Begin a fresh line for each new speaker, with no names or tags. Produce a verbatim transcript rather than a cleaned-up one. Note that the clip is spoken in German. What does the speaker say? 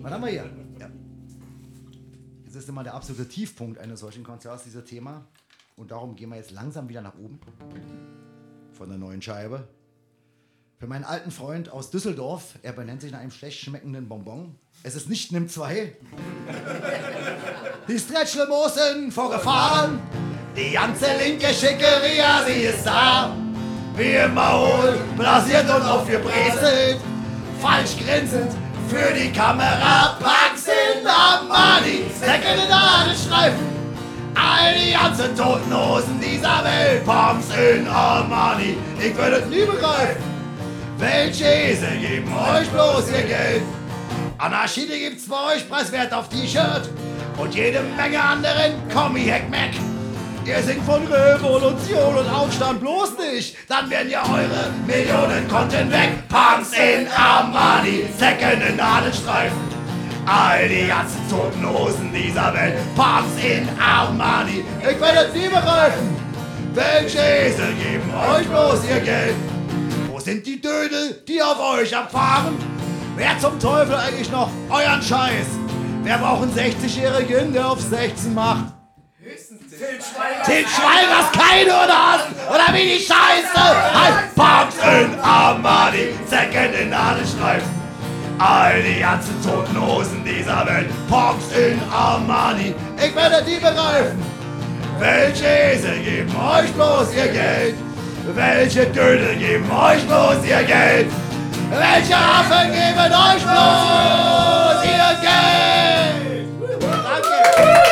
Was haben wir hier? Ja. Das ist immer der absolute Tiefpunkt eines solchen Konzerts, dieser Thema. Und darum gehen wir jetzt langsam wieder nach oben. Von der neuen Scheibe. Für meinen alten Freund aus Düsseldorf, er benennt sich nach einem schlecht schmeckenden Bonbon. Es ist nicht Nimm zwei. Die Stretchelmosen vorgefahren. Die ganze linke Schickeria, sie ist da. Wie immer hohl, blasiert und aufgebrezelt. Falsch grinsend für die Kamera. Pax in Armani, Säcke in Nadelstreifen. All die ganzen toten Hosen dieser Welt. Pumps in Armani, ich würde es nie begreifen. Welche Esel geben euch bloß ihr Geld? Anarchide gibt's bei euch preiswert auf T-Shirt und jede Menge anderen Kommi-Heckmeck. Ihr singt von Revolution und Aufstand bloß nicht, dann werden ja eure Millionenkonten weg. Punks in Armani, Säcken in Nadelstreifen. All die ganzen toten Hosen dieser Welt. Punks in Armani, ich werde es nie begreifen. Welche Esel geben euch bloß ihr Geld? Wo sind die Dödel, die auf euch abfahren? Wer zum Teufel eigentlich noch euren Scheiß? Wer braucht einen sechzigjährigen, der auf sechzehn macht?
Til Schweiger.
Til Schweiger ist keine oder was? Oder wie die Scheiße? Halt, Punks in Armani, Säcken in Nadelstreifen. All die ganzen toten Hosen dieser Welt. Punks in Armani, ich werde die begreifen. Welche Esel geben euch bloß ihr Geld? Welche Dödel geben euch bloß ihr Geld? Welche Affen geben euch bloß ihr Geld? Danke.